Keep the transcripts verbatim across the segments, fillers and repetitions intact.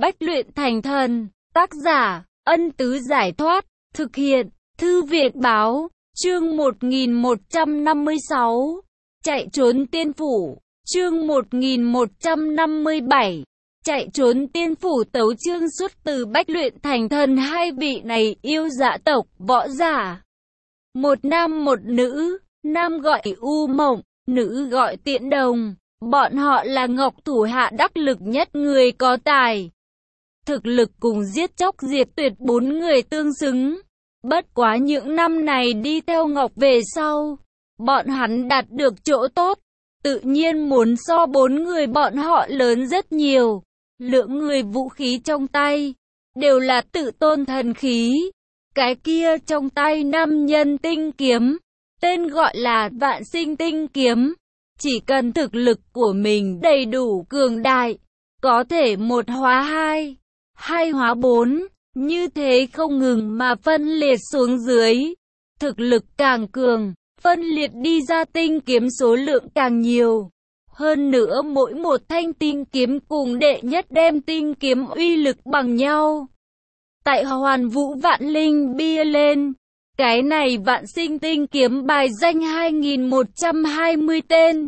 Bách luyện thành thần. Tác giả, Ân Tứ Giải Thoát. Thực hiện, Thư viện Báo. Chương một nghìn một trăm năm mươi sáu. Chạy trốn tiên phủ. Chương một nghìn một trăm năm mươi bảy. Chạy trốn tiên phủ. Tấu chương xuất từ Bách luyện thành thần. Hai vị này yêu dạ tộc, võ giả. Một nam một nữ. Nam gọi U Mộng, nữ gọi Tiện Đồng. Bọn họ là Ngọc thủ hạ đắc lực nhất, người có tài. Thực lực cùng giết chóc diệt tuyệt bốn người tương xứng. Bất quá những năm này đi theo Ngọc về sau, bọn hắn đạt được chỗ tốt, tự nhiên muốn so bốn người bọn họ lớn rất nhiều. Lượng người vũ khí trong tay đều là tự tôn thần khí. Cái kia trong tay nam nhân tinh kiếm, tên gọi là Vạn Sinh Tinh Kiếm. Chỉ cần thực lực của mình đầy đủ cường đại, có thể một hóa hai, hai hóa bốn, như thế không ngừng mà phân liệt xuống dưới. Thực lực càng cường, phân liệt đi ra tinh kiếm số lượng càng nhiều. Hơn nữa mỗi một thanh tinh kiếm cùng đệ nhất đem tinh kiếm uy lực bằng nhau. Tại Hoàn Vũ Vạn Linh bia lên, cái này Vạn Sinh Tinh Kiếm bài danh hai nghìn một trăm hai mươi tên,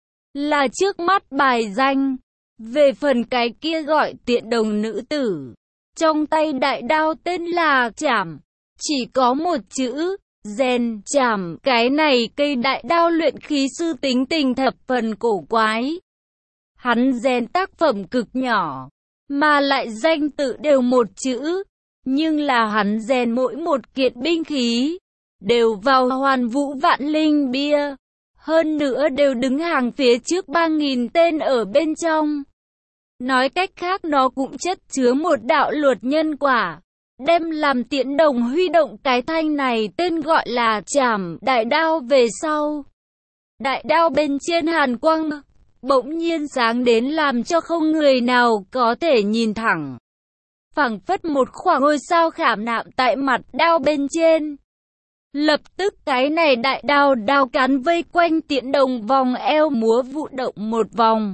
là trước mắt bài danh. Về phần cái kia gọi Tiện Đồng nữ tử, trong tay đại đao tên là Trảm, chỉ có một chữ, rèn. Trảm, cái này cây đại đao luyện khí sư tính tình thập phần cổ quái. Hắn rèn tác phẩm cực nhỏ, mà lại danh tự đều một chữ. Nhưng là hắn rèn mỗi một kiện binh khí đều vào Hoàn Vũ Vạn Linh bia. Hơn nữa đều đứng hàng phía trước ba nghìn tên ở bên trong. Nói cách khác nó cũng chất chứa một đạo luật nhân quả. Đem làm Tiện Đồng huy động cái thanh này tên gọi là Trảm đại đao về sau. Đại đao bên trên hàn quang bỗng nhiên sáng đến làm cho không người nào có thể nhìn thẳng. Phảng phất một khoảng ngôi sao khảm nạm tại mặt đao bên trên. Lập tức cái này đại đao đao cán vây quanh Tiện Đồng vòng eo múa vụ động một vòng.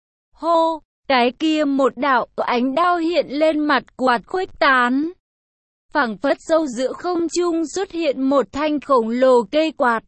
Hô, cái kia một đạo ánh đao hiện lên mặt quạt khuếch tán. Phảng phất sâu giữa không trung xuất hiện một thanh khổng lồ cây quạt.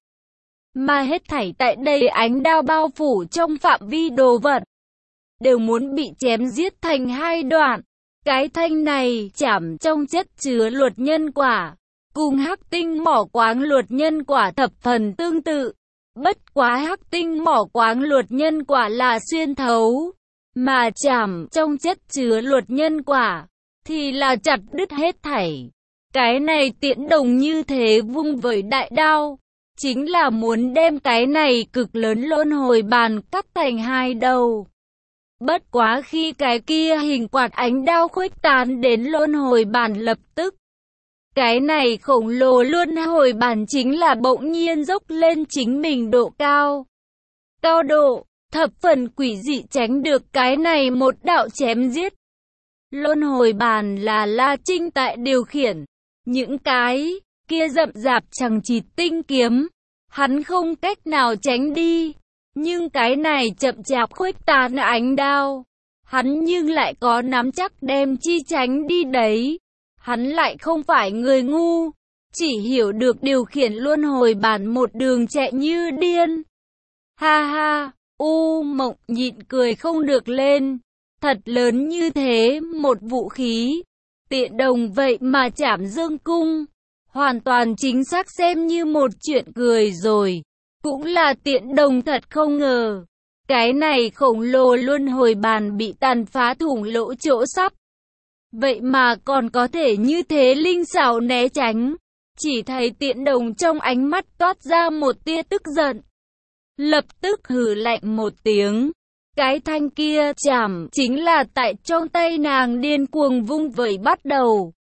Mà hết thảy tại đây ánh đao bao phủ trong phạm vi đồ vật, đều muốn bị chém giết thành hai đoạn. Cái thanh này Trảm trong chất chứa luật nhân quả, cùng hắc tinh mỏ quáng luật nhân quả thập phần tương tự. Bất quá hắc tinh mỏ quáng luật nhân quả là xuyên thấu, mà Trảm trong chất chứa luật nhân quả thì là chặt đứt hết thảy. Cái này Tiện Đồng như thế vung với đại đao, chính là muốn đem cái này cực lớn luân hồi bàn cắt thành hai đầu. Bất quá khi cái kia hình quạt ánh đao khuếch tán đến luân hồi bàn, lập tức cái này khổng lồ luân hồi bàn chính là bỗng nhiên dốc lên chính mình độ cao. Cao độ thập phần quỷ dị, tránh được cái này một đạo chém giết. Luân hồi bàn là La Trinh tại điều khiển. Những cái kia rậm rạp chằng chịt tinh kiếm, hắn không cách nào tránh đi. Nhưng cái này chậm chạp khuếch tán ánh đao, hắn nhưng lại có nắm chắc đem chi tránh đi đấy. Hắn lại không phải người ngu, chỉ hiểu được điều khiển luân hồi bàn một đường chạy như điên. Ha ha, U Mộng nhịn cười không được lên. Thật lớn như thế một vũ khí, Tiện Đồng vậy mà chảm dương cung, hoàn toàn chính xác xem như một chuyện cười rồi. Cũng là Tiện Đồng thật không ngờ, cái này khổng lồ luân hồi bàn bị tàn phá thủng lỗ chỗ sắp, vậy mà còn có thể như thế linh xảo né tránh. Chỉ thấy Tiện Đồng trong ánh mắt toát ra một tia tức giận, lập tức hừ lạnh một tiếng. Cái thanh kia Trảm chính là tại trong tay nàng điên cuồng vung vẩy bắt đầu.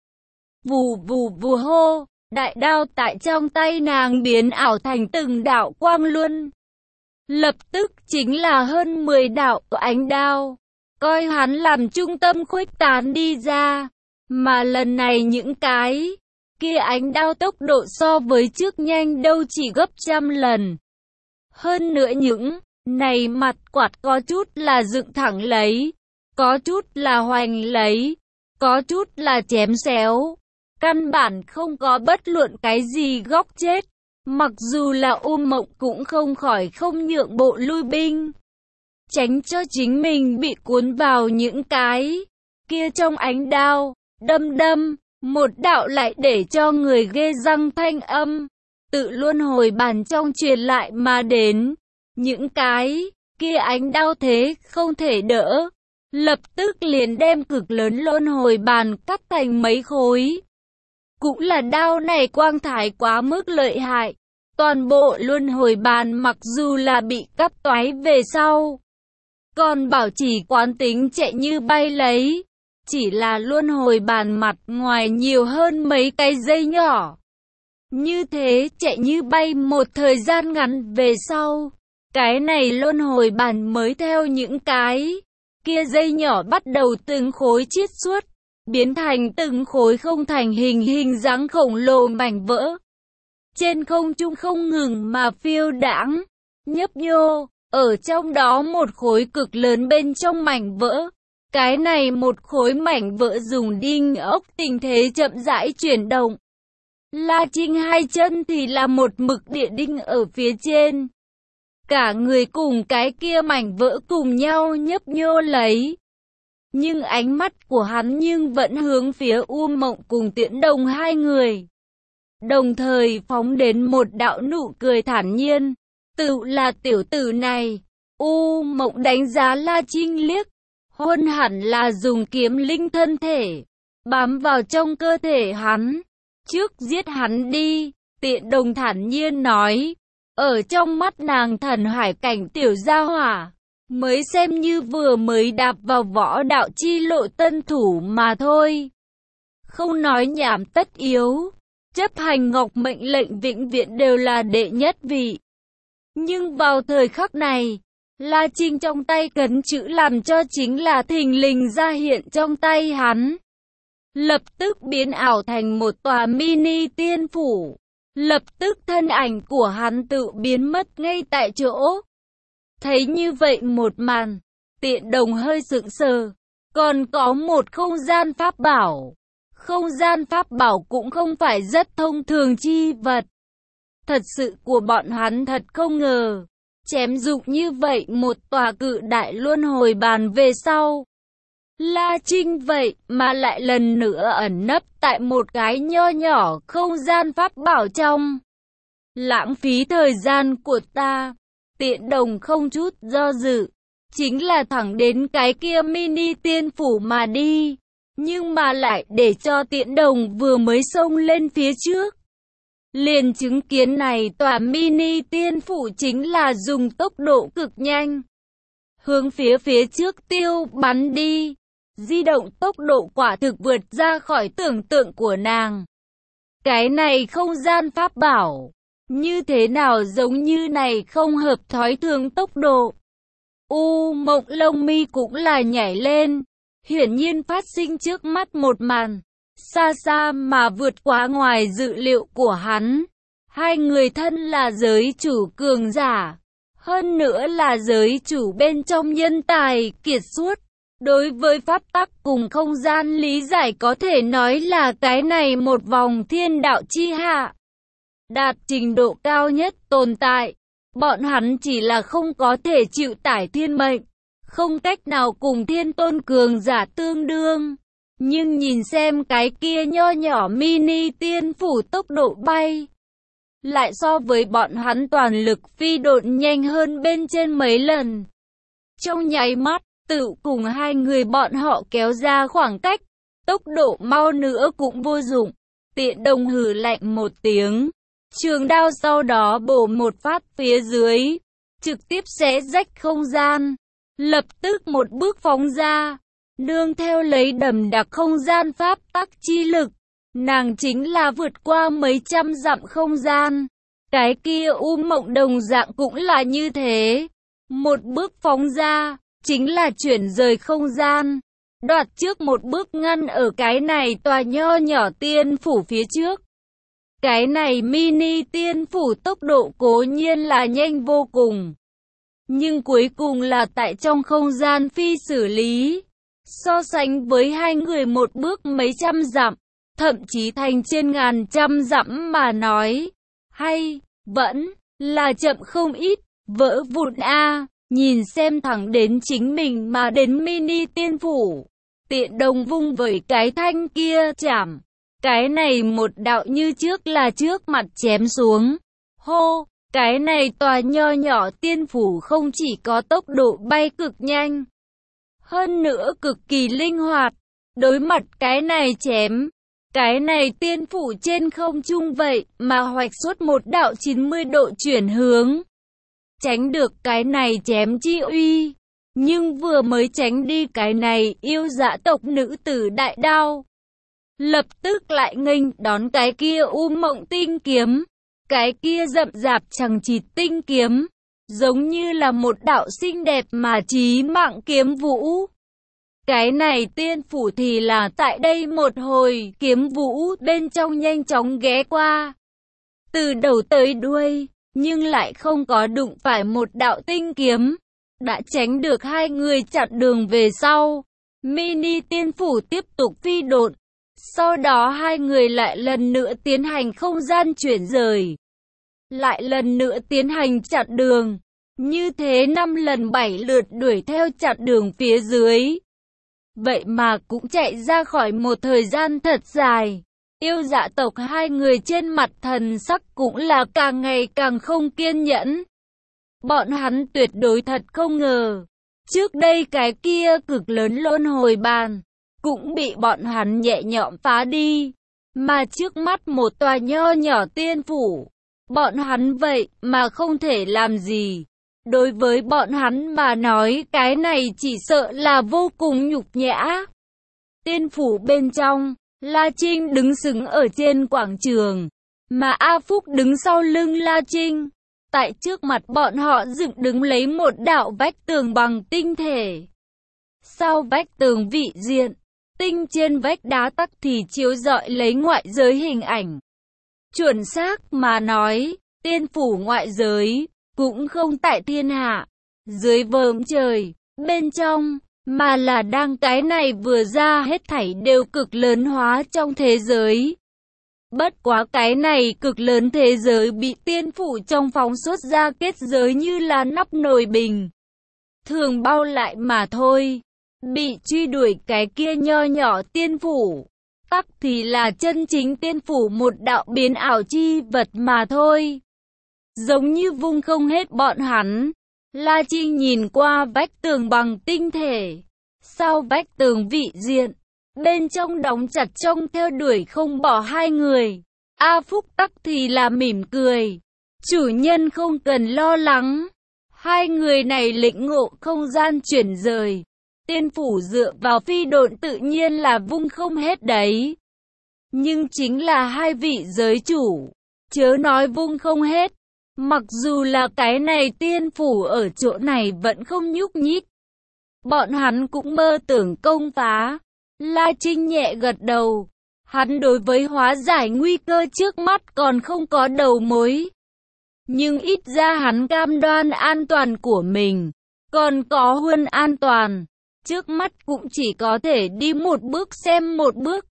Vù vù vù hô, đại đao tại trong tay nàng biến ảo thành từng đạo quang luân. Lập tức chính là hơn mười đạo ánh đao, coi hắn làm trung tâm khuếch tán đi ra. Mà lần này những cái kia ánh đao tốc độ so với trước nhanh đâu chỉ gấp trăm lần. Hơn nữa những này mặt quạt có chút là dựng thẳng lấy, có chút là hoành lấy, có chút là chém xéo. Căn bản không có bất luận cái gì góc chết. Mặc dù là U Mộng cũng không khỏi không nhượng bộ lui binh, tránh cho chính mình bị cuốn vào những cái kia trong ánh đao, đâm đâm, một đạo lại để cho người ghê răng thanh âm, tự luân hồi bàn trong truyền lại mà đến, những cái kia ánh đao thế không thể đỡ, lập tức liền đem cực lớn luân hồi bàn cắt thành mấy khối. Cũng là đao này quang thái quá mức lợi hại, toàn bộ luân hồi bàn mặc dù là bị cắt toái về sau, còn bảo trì quán tính chạy như bay lấy, chỉ là luân hồi bàn mặt ngoài nhiều hơn mấy cái dây nhỏ. Như thế chạy như bay một thời gian ngắn về sau, cái này luân hồi bàn mới theo những cái kia dây nhỏ bắt đầu từng khối chiết xuất, biến thành từng khối không thành hình hình dáng khổng lồ mảnh vỡ. Trên không trung không ngừng mà phiêu đãng, nhấp nhô, ở trong đó một khối cực lớn bên trong mảnh vỡ. Cái này một khối mảnh vỡ dùng đinh ốc tình thế chậm rãi chuyển động. La Trinh hai chân thì là một mực địa đinh ở phía trên. Cả người cùng cái kia mảnh vỡ cùng nhau nhấp nhô lấy. Nhưng ánh mắt của hắn nhưng vẫn hướng phía U Mộng cùng Tiễn Đồng hai người. Đồng thời phóng đến một đạo nụ cười thản nhiên. Tự là tiểu tử này. U Mộng đánh giá La Trinh liếc. Hôn hẳn là dùng kiếm linh thân thể, bám vào trong cơ thể hắn. Trước giết hắn đi, Tiện Đồng thản nhiên nói. Ở trong mắt nàng thần hải cảnh tiểu gia hỏa, mới xem như vừa mới đạp vào võ đạo chi lộ tân thủ mà thôi. Không nói nhảm tất yếu, chấp hành ngọc mệnh lệnh vĩnh viễn đều là đệ nhất vị. Nhưng vào thời khắc này, La Trinh trong tay cấn chữ làm cho chính là thình lình ra hiện trong tay hắn. Lập tức biến ảo thành một tòa mini tiên phủ. Lập tức thân ảnh của hắn tự biến mất ngay tại chỗ. Thấy như vậy một màn, Tiện Đồng hơi sững sờ. Còn có một không gian pháp bảo. Không gian pháp bảo cũng không phải rất thông thường chi vật. Thật sự của bọn hắn thật không ngờ. Chém dụng như vậy một tòa cự đại luân hồi bàn về sau. La Trinh vậy mà lại lần nữa ẩn nấp tại một cái nho nhỏ không gian pháp bảo trong. Lãng phí thời gian của ta. Tiện Đồng không chút do dự. Chính là thẳng đến cái kia mini tiên phủ mà đi. Nhưng mà lại để cho Tiện Đồng vừa mới xông lên phía trước. Liền chứng kiến này tòa mini tiên phủ chính là dùng tốc độ cực nhanh. Hướng phía phía trước tiêu bắn đi. Di động tốc độ quả thực vượt ra khỏi tưởng tượng của nàng. Cái này không gian pháp bảo. Như thế nào giống như này không hợp thói thường tốc độ. U Mộng lông mi cũng là nhảy lên. Hiển nhiên phát sinh trước mắt một màn. Xa xa mà vượt quá ngoài dự liệu của hắn. Hai người thân là giới chủ cường giả. Hơn nữa là giới chủ bên trong nhân tài kiệt xuất. Đối với pháp tắc cùng không gian lý giải có thể nói là cái này một vòng thiên đạo chi hạ. Đạt trình độ cao nhất tồn tại. Bọn hắn chỉ là không có thể chịu tải thiên mệnh. Không cách nào cùng thiên tôn cường giả tương đương. Nhưng nhìn xem cái kia nho nhỏ mini tiên phủ tốc độ bay. Lại so với bọn hắn toàn lực phi độn nhanh hơn bên trên mấy lần. Trong nháy mắt, tự cùng hai người bọn họ kéo ra khoảng cách. Tốc độ mau nữa cũng vô dụng. Tiện Đồng hừ lạnh một tiếng. Trường đao sau đó bổ một phát phía dưới. Trực tiếp xé rách không gian. Lập tức một bước phóng ra. Nương theo lấy đầm đặc không gian pháp tắc chi lực. Nàng chính là vượt qua mấy trăm dặm không gian. Cái kia U Mộng đồng dạng cũng là như thế. Một bước phóng ra, chính là chuyển rời không gian. Đoạt trước một bước ngăn ở cái này tòa nho nhỏ tiên phủ phía trước. Cái này mini tiên phủ tốc độ cố nhiên là nhanh vô cùng. Nhưng cuối cùng là tại trong không gian phi xử lý. so sánh với hai người một bước mấy trăm dặm, thậm chí thành trên ngàn trăm dặm mà nói, hay, vẫn, là chậm không ít, vỡ vụn a. Nhìn xem thẳng đến chính mình mà đến mini tiên phủ, tiện đồng vung với cái thanh kia chảm. Cái này một đạo như trước là trước mặt chém xuống. Hô, cái này tòa nho nhỏ tiên phủ không chỉ có tốc độ bay cực nhanh, hơn nữa cực kỳ linh hoạt. Đối mặt cái này chém, cái này tiên phủ trên không trung vậy mà hoạch xuất một đạo chín mươi độ chuyển hướng, tránh được cái này chém chi uy. Nhưng vừa mới tránh đi cái này yêu dạ tộc nữ tử đại đao, lập tức lại nghênh đón cái kia u mộng tinh kiếm. Cái kia rậm rạp chằng chịt tinh kiếm, giống như là một đạo xinh đẹp mà chí mạng kiếm vũ. Cái này tiên phủ thì là tại đây một hồi kiếm vũ bên trong nhanh chóng ghé qua, từ đầu tới đuôi, nhưng lại không có đụng phải một đạo tinh kiếm, đã tránh được hai người chặn đường về sau. Mini tiên phủ tiếp tục phi độn, sau đó hai người lại lần nữa tiến hành không gian chuyển rời, lại lần nữa tiến hành chặn đường, như thế năm lần bảy lượt đuổi theo chặn đường phía dưới. Vậy mà cũng chạy ra khỏi một thời gian thật dài. Yêu dạ tộc hai người trên mặt thần sắc cũng là càng ngày càng không kiên nhẫn. Bọn hắn tuyệt đối thật không ngờ, trước đây cái kia cực lớn luân hồi bàn cũng bị bọn hắn nhẹ nhõm phá đi, mà trước mắt một tòa nho nhỏ tiên phủ, bọn hắn vậy mà không thể làm gì. Đối với bọn hắn mà nói cái này chỉ sợ là vô cùng nhục nhã. Tiên phủ bên trong, La Trinh đứng sững ở trên quảng trường, mà A Phúc đứng sau lưng La Trinh. Tại trước mặt bọn họ dựng đứng lấy một đạo vách tường bằng tinh thể. Sau vách tường vị diện, tinh trên vách đá tắc thì chiếu rọi lấy ngoại giới hình ảnh. Chuẩn xác mà nói, tiên phủ ngoại giới cũng không tại thiên hạ, dưới vòm trời, bên trong, mà là đang cái này vừa ra hết thảy đều cực lớn hóa trong thế giới. Bất quá cái này cực lớn thế giới bị tiên phủ trong phóng xuất ra kết giới như là nắp nồi bình thường bao lại mà thôi. Bị truy đuổi cái kia nho nhỏ tiên phủ, tắc thì là chân chính tiên phủ một đạo biến ảo chi vật mà thôi. Giống như vung không hết bọn hắn. La Trinh nhìn qua vách tường bằng tinh thể, sau vách tường vị diện, bên trong đóng chặt trông theo đuổi không bỏ hai người. A Phúc tắc thì là mỉm cười. Chủ nhân không cần lo lắng. Hai người này lĩnh ngộ không gian chuyển rời. Tiên phủ dựa vào phi độn tự nhiên là vung không hết đấy. Nhưng chính là hai vị giới chủ, chớ nói vung không hết. Mặc dù là cái này tiên phủ ở chỗ này vẫn không nhúc nhích, bọn hắn cũng mơ tưởng công phá. La Trinh nhẹ gật đầu. Hắn đối với hóa giải nguy cơ trước mắt còn không có đầu mối, nhưng ít ra hắn cam đoan an toàn của mình, còn có Huân an toàn. Trước mắt cũng chỉ có thể đi một bước xem một bước.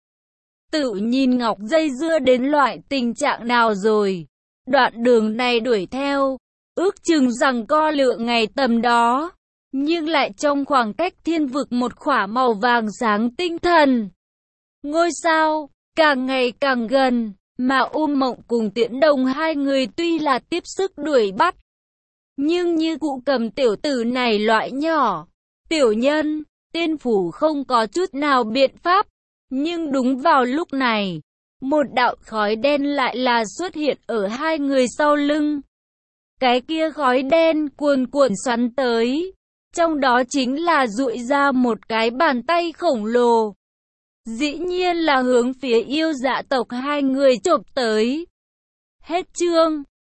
Tự nhìn Ngọc dây dưa đến loại tình trạng nào rồi. Đoạn đường này đuổi theo, ước chừng rằng co lượng ngày tầm đó, nhưng lại trong khoảng cách thiên vực một khỏa màu vàng sáng tinh thần. Ngôi sao, càng ngày càng gần, mà U Mộng cùng Tiễn Đồng hai người tuy là tiếp sức đuổi bắt, nhưng như cụ Cầm tiểu tử này loại nhỏ, tiểu nhân, tiên phủ không có chút nào biện pháp. Nhưng đúng vào lúc này, một đạo khói đen lại là xuất hiện ở hai người sau lưng. Cái kia khói đen cuồn cuộn xoắn tới, trong đó chính là dụi ra một cái bàn tay khổng lồ. Dĩ nhiên là hướng phía yêu dạ tộc hai người chộp tới. Hết chương.